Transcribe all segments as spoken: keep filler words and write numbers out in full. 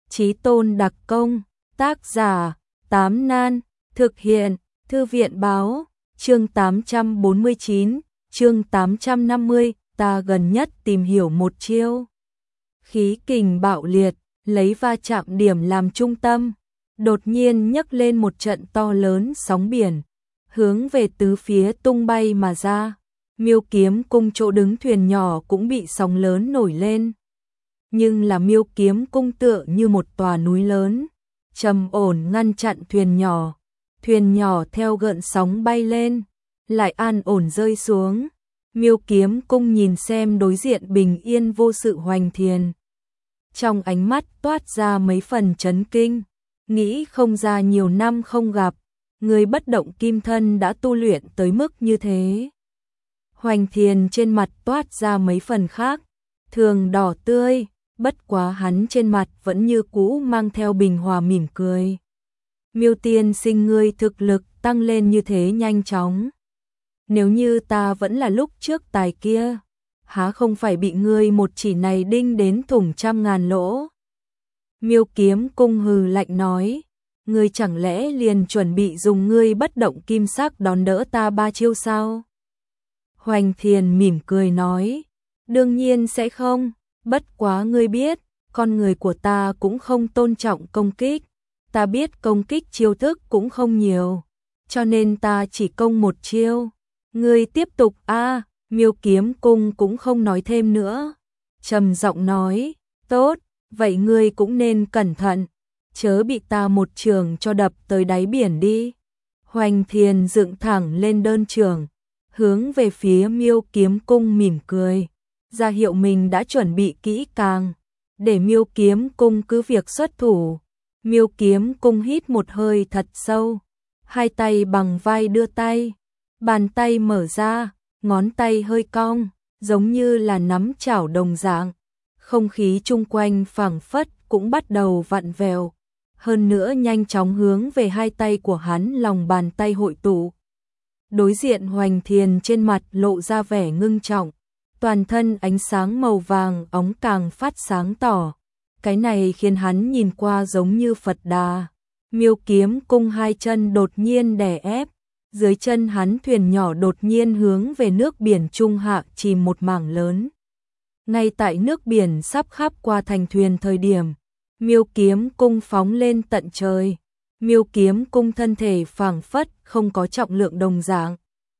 Chí tôn đặc công, tác giả, Tám Nan, thực hiện, Thư viện báo, chương tám trăm bốn mươi chín, chương tám trăm năm mươi, ta gần nhất tìm hiểu một chiêu. Khí kình bạo liệt, lấy va chạm điểm làm trung tâm, đột nhiên nhấc lên một trận to lớn sóng biển, hướng về tứ phía tung bay mà ra. Miêu Kiếm Cung chỗ đứng thuyền nhỏ cũng bị sóng lớn nổi lên. Nhưng là Miêu Kiếm Cung tựa như một tòa núi lớn, trầm ổn ngăn chặn thuyền nhỏ. Thuyền nhỏ theo gợn sóng bay lên, lại an ổn rơi xuống. Miêu Kiếm Cung nhìn xem đối diện bình yên vô sự Hoành Thiền. Trong ánh mắt toát ra mấy phần chấn kinh, nghĩ không ra nhiều năm không gặp, người bất động kim thân đã tu luyện tới mức như thế. Hoành Thiền trên mặt toát ra mấy phần khác, thường đỏ tươi, bất quá hắn trên mặt vẫn như cũ mang theo bình hòa mỉm cười. Miêu tiên sinh ngươi thực lực tăng lên như thế nhanh chóng. Nếu như ta vẫn là lúc trước tài kia, há không phải bị ngươi một chỉ này đinh đến thủng trăm ngàn lỗ. Miêu Kiếm Cung hừ lạnh nói, ngươi chẳng lẽ liền chuẩn bị dùng ngươi bất động kim sắc đón đỡ ta ba chiêu sao? Hoành Thiền mỉm cười nói, đương nhiên sẽ không, bất quá ngươi biết, con người của ta cũng không tôn trọng công kích, ta biết công kích chiêu thức cũng không nhiều, cho nên ta chỉ công một chiêu. Ngươi tiếp tục a. À, Miêu Kiếm Cung cũng không nói thêm nữa, trầm giọng nói, tốt, vậy ngươi cũng nên cẩn thận, chớ bị ta một trường cho đập tới đáy biển đi. Hoành Thiền dựng thẳng lên đơn trường, hướng về phía Miêu Kiếm Cung mỉm cười, ra hiệu mình đã chuẩn bị kỹ càng, để Miêu Kiếm Cung cứ việc xuất thủ. Miêu Kiếm Cung hít một hơi thật sâu, hai tay bằng vai đưa tay, bàn tay mở ra, ngón tay hơi cong, giống như là nắm chảo đồng dạng. Không khí chung quanh phảng phất cũng bắt đầu vặn vẹo, hơn nữa nhanh chóng hướng về hai tay của hắn lòng bàn tay hội tụ. Đối diện Hoành Thiền trên mặt lộ ra vẻ ngưng trọng, toàn thân ánh sáng màu vàng óng càng phát sáng tỏ. Cái này khiến hắn nhìn qua giống như Phật Đà. Miêu Kiếm Cung hai chân đột nhiên đè ép, dưới chân hắn thuyền nhỏ đột nhiên hướng về nước biển trung hạ chìm một mảng lớn. Ngay tại nước biển sắp khắp qua thành thuyền thời điểm, Miêu Kiếm Cung phóng lên tận trời. Miêu Kiếm Cung thân thể phảng phất không có trọng lượng đồng dạng,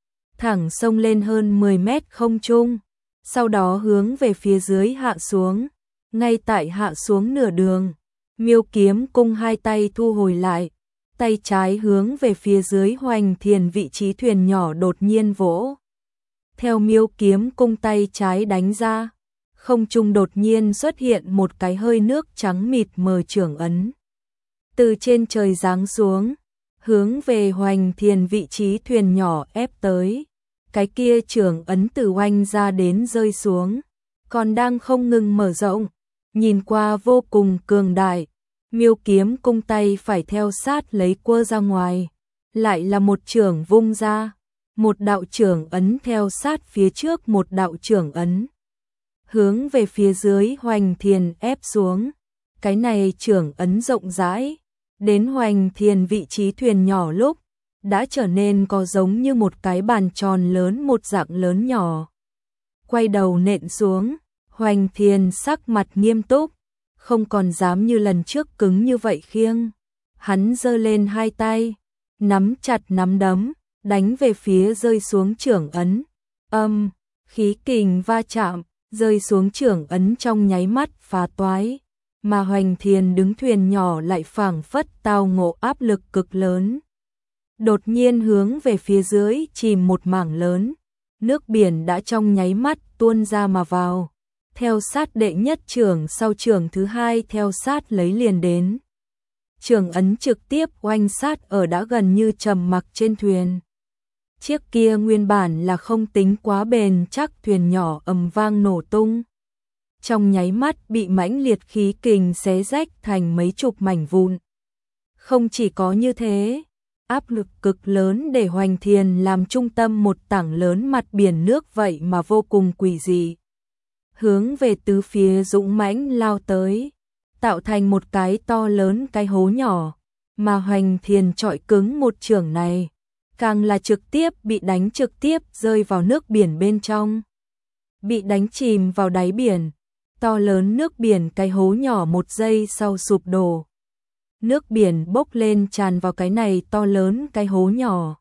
thẳng xông lên hơn mười mét không trung, sau đó hướng về phía dưới hạ xuống. Ngay tại hạ xuống nửa đường, Miêu Kiếm Cung hai tay thu hồi lại, tay trái hướng về phía dưới Hoành Thiền vị trí thuyền nhỏ đột nhiên vỗ. Theo Miêu Kiếm Cung tay trái đánh ra, không trung đột nhiên xuất hiện một cái hơi nước trắng mịt mờ chưởng ấn. Từ trên trời giáng xuống, hướng về Hoành Thiền vị trí thuyền nhỏ ép tới. Cái kia chưởng ấn từ oanh ra đến rơi xuống, còn đang không ngừng mở rộng, nhìn qua vô cùng cường đại. Miêu Kiếm Cung tay phải theo sát lấy quơ ra ngoài, lại là một chưởng vung ra, một đạo chưởng ấn theo sát phía trước một đạo chưởng ấn, hướng về phía dưới Hoành Thiền ép xuống. Cái này chưởng ấn rộng rãi, đến Hoành Thiền vị trí thuyền nhỏ lúc đã trở nên có giống như một cái bàn tròn lớn một dạng lớn nhỏ. Quay đầu nện xuống, Hoành Thiền sắc mặt nghiêm túc, không còn dám như lần trước cứng như vậy khiêng. Hắn giơ lên hai tay, nắm chặt nắm đấm, đánh về phía rơi xuống chưởng ấn. Âm, khí kình va chạm, rơi xuống chưởng ấn trong nháy mắt phá toái, mà Hoành Thiền đứng thuyền nhỏ lại phảng phất tao ngộ áp lực cực lớn. Đột nhiên hướng về phía dưới chìm một mảng lớn, nước biển đã trong nháy mắt tuôn ra mà vào. Theo sát đệ nhất chưởng sau chưởng thứ hai theo sát lấy liền đến. Chưởng ấn trực tiếp oanh sát ở đã gần như trầm mặc trên thuyền. Chiếc kia nguyên bản là không tính quá bền chắc thuyền nhỏ ầm vang nổ tung. Trong nháy mắt bị mãnh liệt khí kình xé rách thành mấy chục mảnh vụn. Không chỉ có như thế, áp lực cực lớn để Hoành Thiền làm trung tâm một tảng lớn mặt biển nước vậy mà vô cùng quỷ dị. Hướng về tứ phía dũng mãnh lao tới, tạo thành một cái to lớn cái hố nhỏ, mà Hoành Thiền trọi cứng một chưởng này, càng là trực tiếp bị đánh trực tiếp rơi vào nước biển bên trong. Bị đánh chìm vào đáy biển, to lớn nước biển cái hố nhỏ một giây sau sụp đổ. Nước biển bốc lên tràn vào cái này to lớn cái hố nhỏ,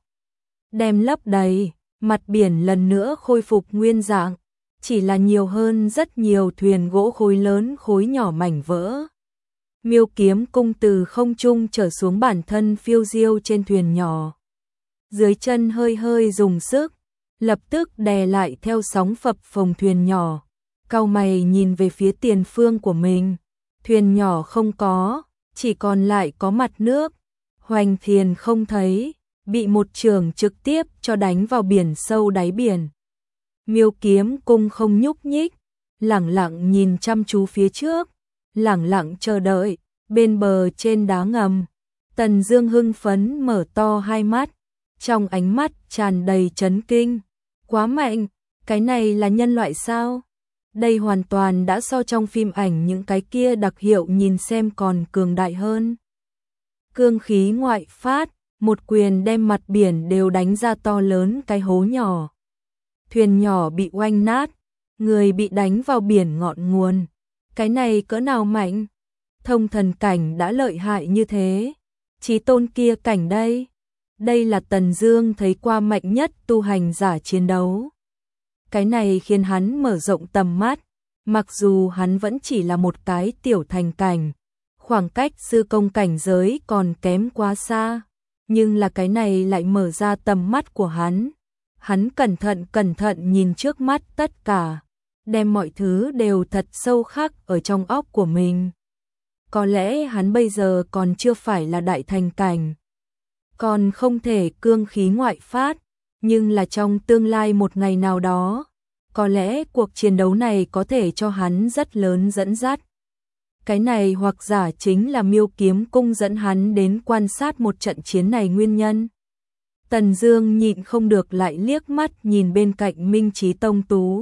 đem lấp đầy, mặt biển lần nữa khôi phục nguyên dạng, chỉ là nhiều hơn rất nhiều thuyền gỗ khối lớn khối nhỏ mảnh vỡ. Miêu Kiếm Cung từ không trung trở xuống, bản thân phiêu diêu trên thuyền nhỏ. Dưới chân hơi hơi dùng sức, lập tức đè lại theo sóng phập phồng thuyền nhỏ. Cau mày nhìn về phía tiền phương của mình, thuyền nhỏ không có, chỉ còn lại có mặt nước. Hoành Thiền không thấy, bị một chưởng trực tiếp cho đánh vào biển sâu đáy biển. Miêu Kiếm Cung không nhúc nhích, lẳng lặng nhìn chăm chú phía trước, lẳng lặng chờ đợi. Bên bờ trên đá ngầm, Tần Dương hưng phấn mở to hai mắt, trong ánh mắt tràn đầy chấn kinh. Quá mạnh, cái này là nhân loại sao? Đây hoàn toàn đã so trong phim ảnh những cái kia đặc hiệu nhìn xem còn cường đại hơn. Cương khí ngoại phát, một quyền đem mặt biển đều đánh ra to lớn cái hố nhỏ. Thuyền nhỏ bị oanh nát, người bị đánh vào biển ngọn nguồn. Cái này cỡ nào mạnh? Thông thần cảnh đã lợi hại như thế, chí tôn kia cảnh đây. Đây là Tần Dương thấy qua mạnh nhất tu hành giả chiến đấu. Cái này khiến hắn mở rộng tầm mắt, mặc dù hắn vẫn chỉ là một cái tiểu thành cảnh, khoảng cách sư công cảnh giới còn kém quá xa, nhưng là cái này lại mở ra tầm mắt của hắn. Hắn cẩn thận cẩn thận nhìn trước mắt tất cả, đem mọi thứ đều thật sâu khắc ở trong óc của mình. Có lẽ hắn bây giờ còn chưa phải là đại thành cảnh, còn không thể cương khí ngoại phát, nhưng là trong tương lai một ngày nào đó, có lẽ cuộc chiến đấu này có thể cho hắn rất lớn dẫn dắt. Cái này hoặc giả chính là Miêu Kiếm Cung dẫn hắn đến quan sát một trận chiến này nguyên nhân. Tần Dương nhịn không được lại liếc mắt nhìn bên cạnh Minh Chí Tông Tú.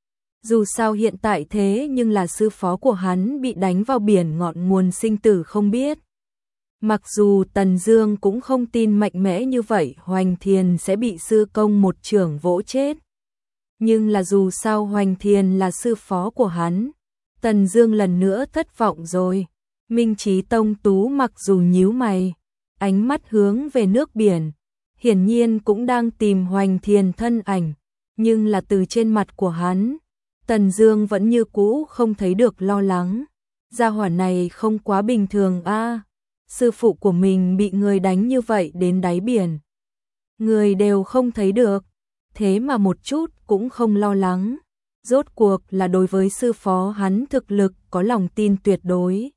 Dù sao hiện tại thế nhưng là sư phó của hắn bị đánh vào biển ngọn nguồn sinh tử không biết. Mặc dù Tần Dương cũng không tin mạnh mẽ như vậy Hoành Thiền sẽ bị sư công một chưởng vỗ chết. Nhưng là dù sao Hoành Thiền là sư phó của hắn, Tần Dương lần nữa thất vọng rồi. Minh Chí Tông Tú mặc dù nhíu mày, ánh mắt hướng về nước biển, hiển nhiên cũng đang tìm Hoành Thiền thân ảnh, nhưng là từ trên mặt của hắn, Tần Dương vẫn như cũ không thấy được lo lắng. Gia hỏa này không quá bình thường a, à, sư phụ của mình bị người đánh như vậy đến đáy biển, người đều không thấy được, thế mà một chút cũng không lo lắng. Rốt cuộc là đối với sư phó hắn thực lực có lòng tin tuyệt đối,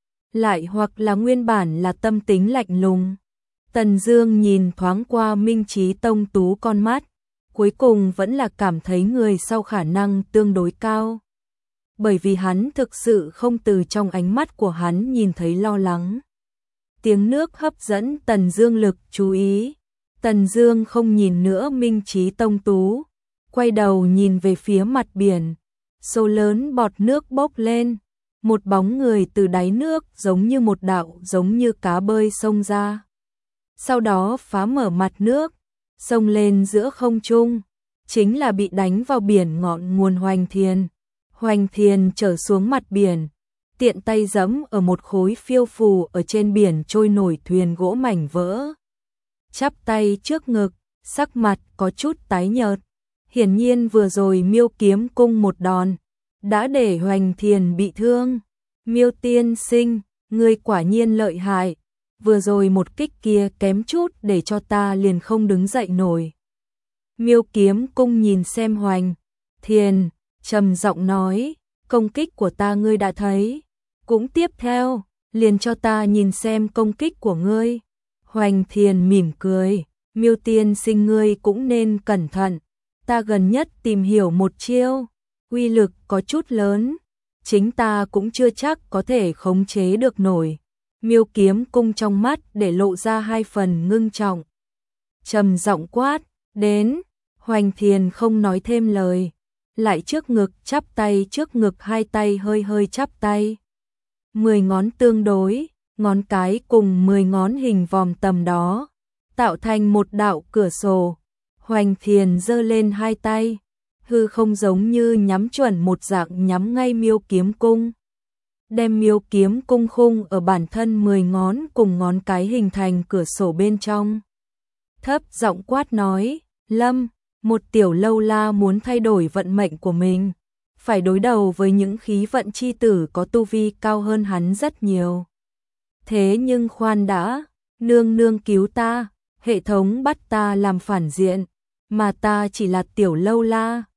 lại hoặc là nguyên bản là tâm tính lạnh lùng. Tần Dương nhìn thoáng qua Minh Chí Tông Tú con mắt, cuối cùng vẫn là cảm thấy người sau khả năng tương đối cao. Bởi vì hắn thực sự không từ trong ánh mắt của hắn nhìn thấy lo lắng. Tiếng nước hấp dẫn Tần Dương lực chú ý. Tần Dương không nhìn nữa Minh Chí Tông Tú, quay đầu nhìn về phía mặt biển. Số lớn bọt nước bốc lên, một bóng người từ đáy nước giống như một đạo giống như cá bơi xông ra. Sau đó phá mở mặt nước, xông lên giữa không trung, chính là bị đánh vào biển ngọn nguồn Hoành Thiền. Hoành Thiền trở xuống mặt biển, tiện tay giẫm ở một khối phiêu phù ở trên biển trôi nổi thuyền gỗ mảnh vỡ. Chắp tay trước ngực, sắc mặt có chút tái nhợt. Hiển nhiên vừa rồi Miêu Kiếm Cung một đòn đã để Hoành Thiền bị thương. Miêu tiên sinh, ngươi quả nhiên lợi hại, vừa rồi một kích kia kém chút để cho ta liền không đứng dậy nổi. Miêu Kiếm Cung nhìn xem Hoành Thiền, trầm giọng nói, công kích của ta ngươi đã thấy, cũng tiếp theo, liền cho ta nhìn xem công kích của ngươi. Hoành Thiền mỉm cười, Miêu tiên sinh ngươi cũng nên cẩn thận, ta gần nhất tìm hiểu một chiêu, uy lực có chút lớn, chính ta cũng chưa chắc có thể khống chế được nổi. Miêu Kiếm Cung trong mắt để lộ ra hai phần ngưng trọng, trầm giọng quát, đến. Hoành Thiền không nói thêm lời, lại trước ngực chắp tay trước ngực, hai tay hơi hơi chắp tay. mười ngón tương đối, ngón cái cùng mười ngón hình vòm tầm đó, tạo thành một đạo cửa sổ. Hoành Thiền giơ lên hai tay, hư không giống như nhắm chuẩn một dạng nhắm ngay Miêu Kiếm Cung. Đem Miêu Kiếm Cung khung ở bản thân mười ngón cùng ngón cái hình thành cửa sổ bên trong. Thấp giọng quát nói, Lâm, một tiểu lâu la muốn thay đổi vận mệnh của mình, phải đối đầu với những khí vận chi tử có tu vi cao hơn hắn rất nhiều. Thế nhưng khoan đã, nương nương cứu ta, hệ thống bắt ta làm phản diện, mà ta chỉ là tiểu lâu la,